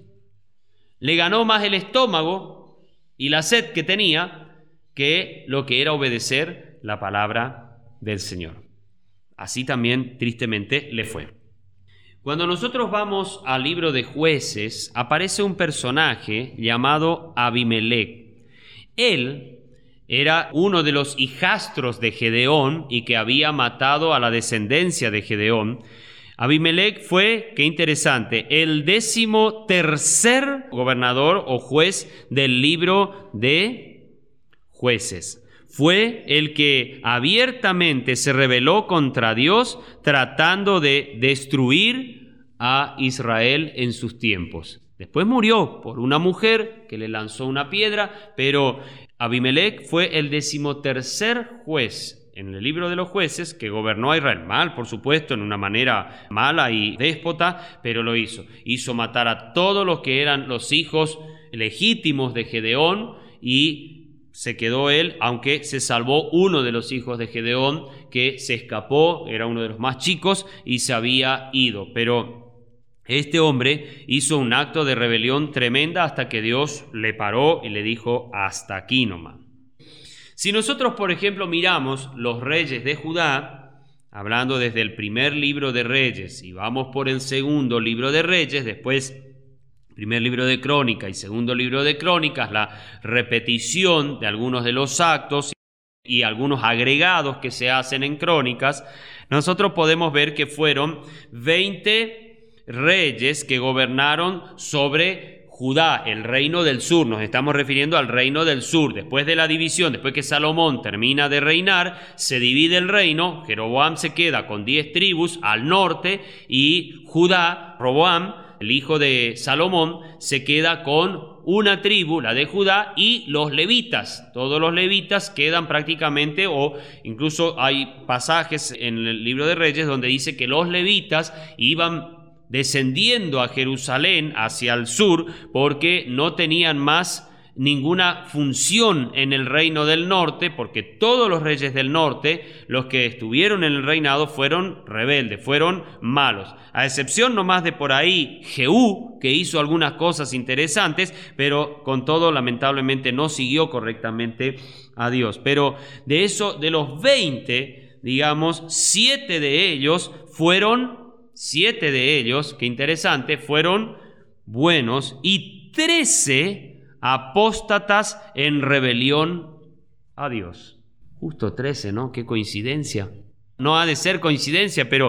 Le ganó más el estómago y la sed que tenía que lo que era obedecer la palabra del Señor. Así también, tristemente, le fue. Cuando nosotros vamos al libro de Jueces, aparece un personaje llamado Abimelec. Él era uno de los hijastros de Gedeón y que había matado a la descendencia de Gedeón. Abimelec fue, qué interesante, el décimo tercer gobernador o juez del libro de Jueces. Fue el que abiertamente se rebeló contra Dios, tratando de destruir a Israel en sus tiempos. Después murió por una mujer que le lanzó una piedra, pero Abimelec fue el decimotercer juez en el libro de los jueces, que gobernó a Israel mal, por supuesto, en una manera mala y déspota, pero lo hizo. Hizo matar a todos los que eran los hijos legítimos de Gedeón y se quedó él, aunque se salvó uno de los hijos de Gedeón que se escapó, era uno de los más chicos y se había ido. Pero este hombre hizo un acto de rebelión tremenda hasta que Dios le paró y le dijo: hasta aquí nomás. Si nosotros, por ejemplo, miramos los reyes de Judá, hablando desde el primer libro de Reyes, y vamos por el segundo libro de Reyes, después primer libro de Crónicas y segundo libro de Crónicas, la repetición de algunos de los actos y algunos agregados que se hacen en Crónicas, nosotros podemos ver que fueron veinte reyes que gobernaron sobre Judá, el reino del sur. Nos estamos refiriendo al reino del sur. Después de la división, después que Salomón termina de reinar, se divide el reino. Jeroboam se queda con diez tribus al norte y Judá, Roboam, el hijo de Salomón, se queda con una tribu, la de Judá, y los levitas. Todos los levitas quedan prácticamente, o incluso hay pasajes en el libro de Reyes donde dice que los levitas iban descendiendo a Jerusalén hacia el sur porque no tenían más ninguna función en el reino del norte, porque todos los reyes del norte, los que estuvieron en el reinado, fueron rebeldes, fueron malos, a excepción nomás de por ahí Jehú, que hizo algunas cosas interesantes, pero con todo lamentablemente no siguió correctamente a Dios. Pero de eso, de los veinte, digamos, siete de ellos fueron Siete de ellos, qué interesante, fueron buenos, y trece apóstatas en rebelión a Dios. Justo trece, ¿no? Qué coincidencia. No ha de ser coincidencia, pero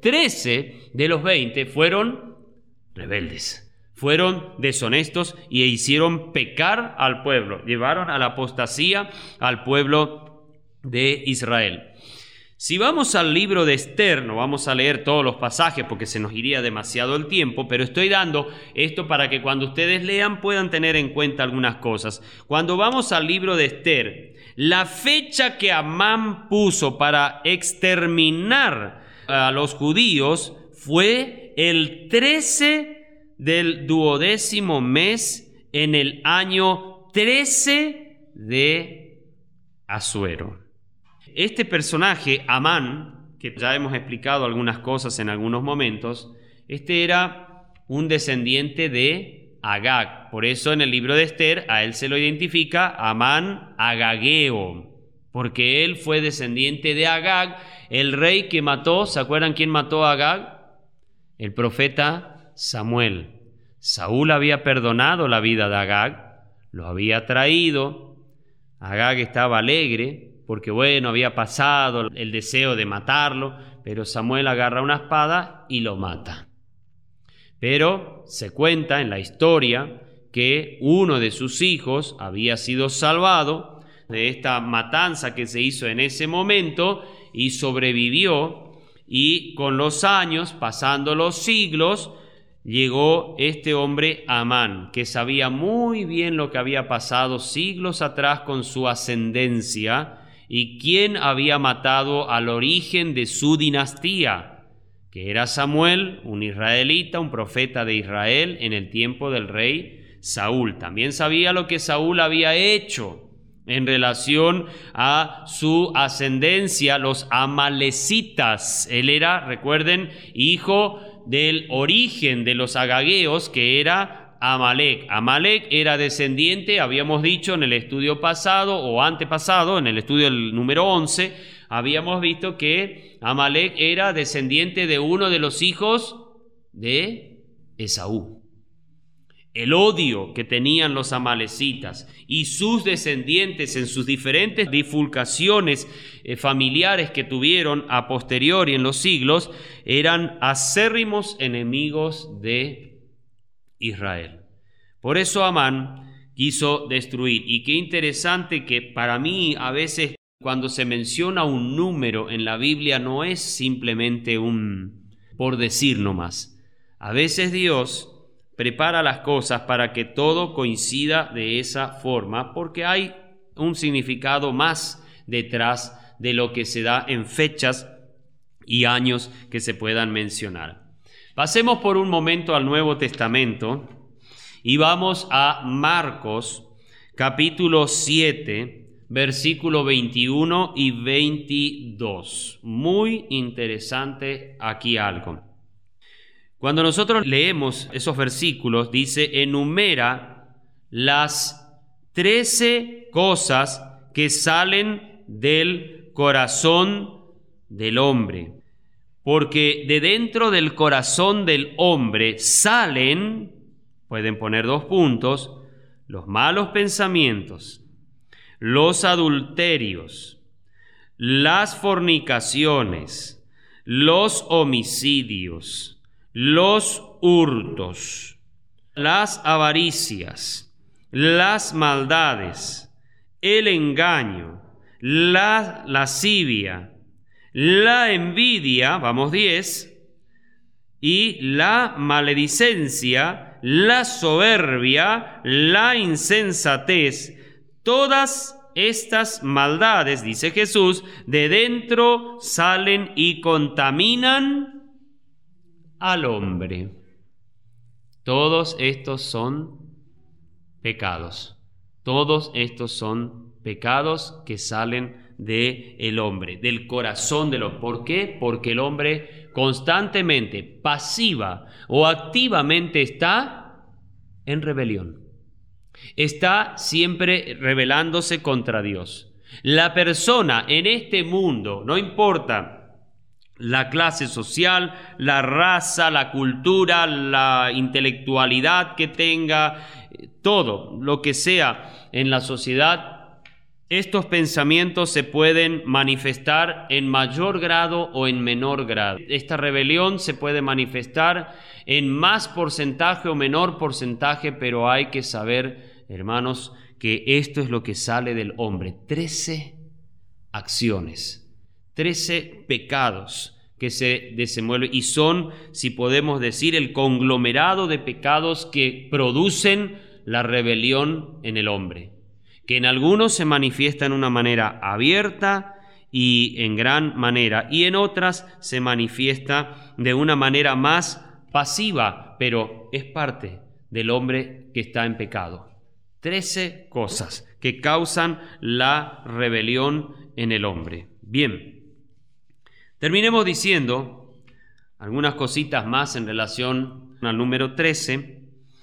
trece de los veinte fueron rebeldes, fueron deshonestos y hicieron pecar al pueblo, llevaron a la apostasía al pueblo de Israel. Si vamos al libro de Esther, no vamos a leer todos los pasajes porque se nos iría demasiado el tiempo, pero estoy dando esto para que cuando ustedes lean puedan tener en cuenta algunas cosas. Cuando vamos al libro de Esther, la fecha que Amán puso para exterminar a los judíos fue el trece del duodécimo mes en el año trece de Asuero. Este personaje, Amán, que ya hemos explicado algunas cosas en algunos momentos, este era un descendiente de Agag. Por eso en el libro de Esther a él se lo identifica Amán Agageo, porque él fue descendiente de Agag, el rey que mató. ¿Se acuerdan quién mató a Agag? El profeta Samuel. Saúl había perdonado la vida de Agag, lo había traído. Agag estaba alegre porque, bueno, había pasado el deseo de matarlo, pero Samuel agarra una espada y lo mata. Pero se cuenta en la historia que uno de sus hijos había sido salvado de esta matanza que se hizo en ese momento y sobrevivió, y con los años, pasando los siglos, llegó este hombre Amán, que sabía muy bien lo que había pasado siglos atrás con su ascendencia y quién había matado al origen de su dinastía, que era Samuel, un israelita, un profeta de Israel en el tiempo del rey Saúl. También sabía lo que Saúl había hecho en relación a su ascendencia, los amalecitas. Él era, recuerden, hijo del origen de los agageos, que era Amalek. Amalek era descendiente, habíamos dicho en el estudio pasado o antepasado, en el estudio del número once, habíamos visto que Amalek era descendiente de uno de los hijos de Esaú. El odio que tenían los amalecitas y sus descendientes en sus diferentes bifurcaciones eh, familiares que tuvieron a posteriori en los siglos eran acérrimos enemigos de Israel. Por eso Amán quiso destruir. Y qué interesante que para mí a veces cuando se menciona un número en la Biblia no es simplemente un por decir nomás. A veces Dios prepara las cosas para que todo coincida de esa forma, porque hay un significado más detrás de lo que se da en fechas y años que se puedan mencionar. Pasemos por un momento al Nuevo Testamento y vamos a Marcos capítulo siete, versículo veintiuno y veintidós. Muy interesante aquí algo. Cuando nosotros leemos esos versículos, dice, enumera las trece cosas que salen del corazón del hombre. Porque de dentro del corazón del hombre salen, pueden poner dos puntos, los malos pensamientos, los adulterios, las fornicaciones, los homicidios, los hurtos, las avaricias, las maldades, el engaño, la lascivia, la envidia, vamos diez, y la maledicencia, la soberbia, la insensatez. Todas estas maldades, dice Jesús, de dentro salen y contaminan al hombre. Todos estos son pecados. Todos estos son pecados que salen del hombre, del corazón del hombre. ¿Por qué? Porque el hombre constantemente, pasiva o activamente está en rebelión. Está siempre rebelándose contra Dios. La persona en este mundo, no importa la clase social, la raza, la cultura, la intelectualidad que tenga, todo lo que sea en la sociedad, estos pensamientos se pueden manifestar en mayor grado o en menor grado. Esta rebelión se puede manifestar en más porcentaje o menor porcentaje, pero hay que saber, hermanos, que esto es lo que sale del hombre. Trece acciones. Trece pecados que se desenvuelven y son, si podemos decir, el conglomerado de pecados que producen la rebelión en el hombre, que en algunos se manifiesta en una manera abierta y en gran manera, y en otras se manifiesta de una manera más pasiva, pero es parte del hombre que está en pecado. Trece cosas que causan la rebelión en el hombre. Bien. Terminemos diciendo algunas cositas más en relación al número trece,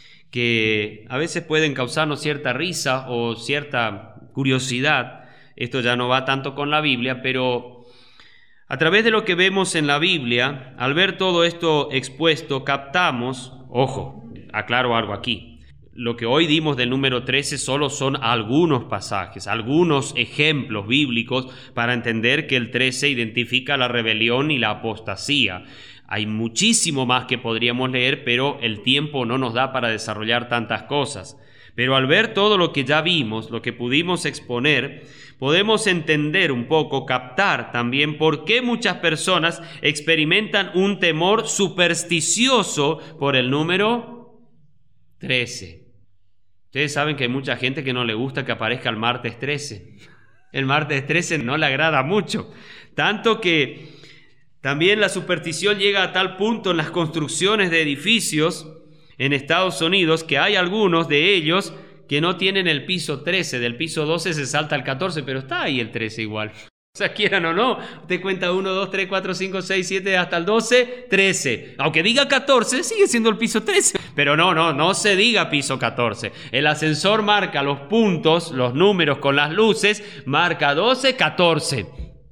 que a veces pueden causarnos cierta risa o cierta curiosidad. Esto ya no va tanto con la Biblia, pero a través de lo que vemos en la Biblia, al ver todo esto expuesto, captamos, ojo, aclaro algo aquí, lo que hoy dimos del número trece solo son algunos pasajes, algunos ejemplos bíblicos para entender que el trece identifica la rebelión y la apostasía. Hay muchísimo más que podríamos leer, pero el tiempo no nos da para desarrollar tantas cosas. Pero al ver todo lo que ya vimos, lo que pudimos exponer, podemos entender un poco, captar también por qué muchas personas experimentan un temor supersticioso por el número trece. Ustedes saben que hay mucha gente que no le gusta que aparezca el martes trece. El martes trece no le agrada mucho. Tanto que también la superstición llega a tal punto en las construcciones de edificios en Estados Unidos que hay algunos de ellos que no tienen el piso trece. Del piso doce se salta al catorce, pero está ahí el trece igual. O sea, quieran o no, usted cuenta uno, dos, tres, cuatro, cinco, seis, siete hasta el doce, trece. Aunque diga catorce, sigue siendo el piso trece. Pero no, no, no se diga piso catorce. El ascensor marca los puntos, los números con las luces, marca doce, catorce.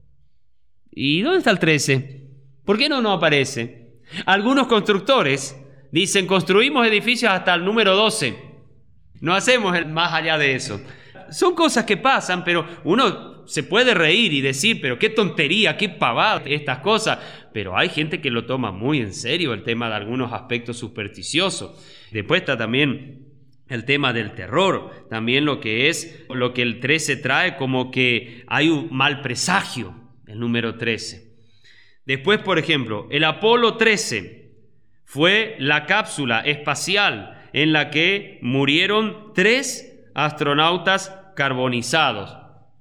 ¿Y dónde está el trece? ¿Por qué no no aparece? Algunos constructores dicen, construimos edificios hasta el número doce. No hacemos el más allá de eso. Son cosas que pasan, pero uno se puede reír y decir, pero qué tontería, qué pavada estas cosas. Pero hay gente que lo toma muy en serio, el tema de algunos aspectos supersticiosos. Después está también el tema del terror, también lo que es, lo que el trece trae, como que hay un mal presagio, el número trece. Después, por ejemplo, el Apolo trece fue la cápsula espacial en la que murieron tres astronautas carbonizados.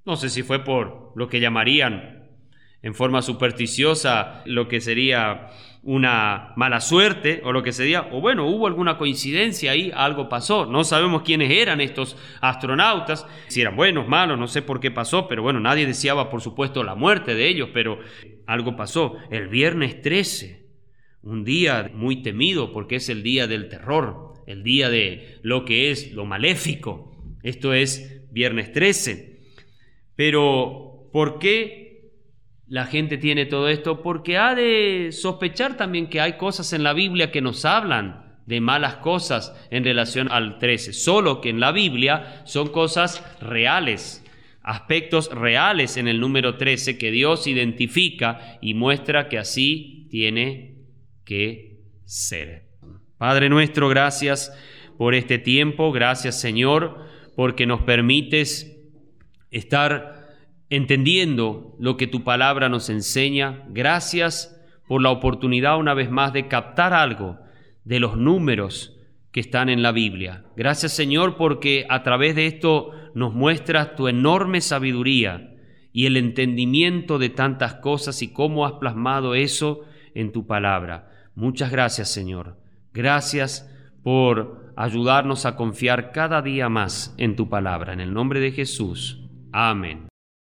No sé si fue por lo que llamarían en forma supersticiosa lo que sería una mala suerte o lo que sería, o bueno, hubo alguna coincidencia ahí, algo pasó. No sabemos quiénes eran estos astronautas, si eran buenos, malos, no sé por qué pasó, pero bueno, nadie deseaba por supuesto la muerte de ellos, pero algo pasó. El viernes trece, un día muy temido porque es el día del terror, el día de lo que es lo maléfico. Esto es viernes trece. Pero, ¿por qué la gente tiene todo esto? Porque ha de sospechar también que hay cosas en la Biblia que nos hablan de malas cosas en relación al trece. Solo que en la Biblia son cosas reales, aspectos reales en el número trece que Dios identifica y muestra que así tiene que ser. Padre nuestro, gracias por este tiempo, gracias Señor, porque nos permites estar entendiendo lo que tu palabra nos enseña. Gracias por la oportunidad una vez más de captar algo de los números que están en la Biblia. Gracias Señor porque a través de esto nos muestras tu enorme sabiduría y el entendimiento de tantas cosas y cómo has plasmado eso en tu palabra. Muchas gracias Señor. Gracias por ayudarnos a confiar cada día más en tu palabra. En el nombre de Jesús. Amén.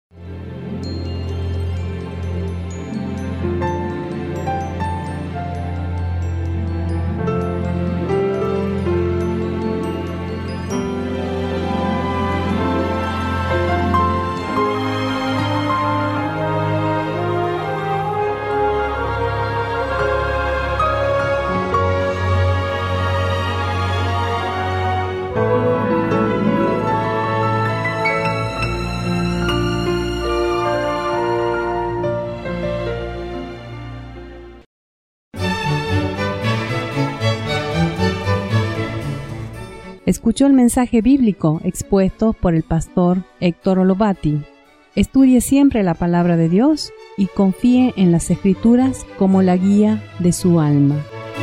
Escuchó el mensaje bíblico expuesto por el pastor Héctor Olovati. Estudie siempre la palabra de Dios y confíe en las Escrituras como la guía de su alma.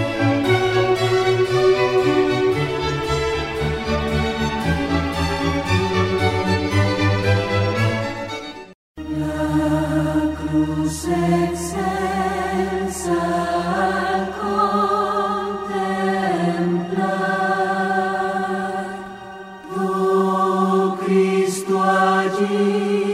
La cruz excelsa al contemplar, oh Cristo allí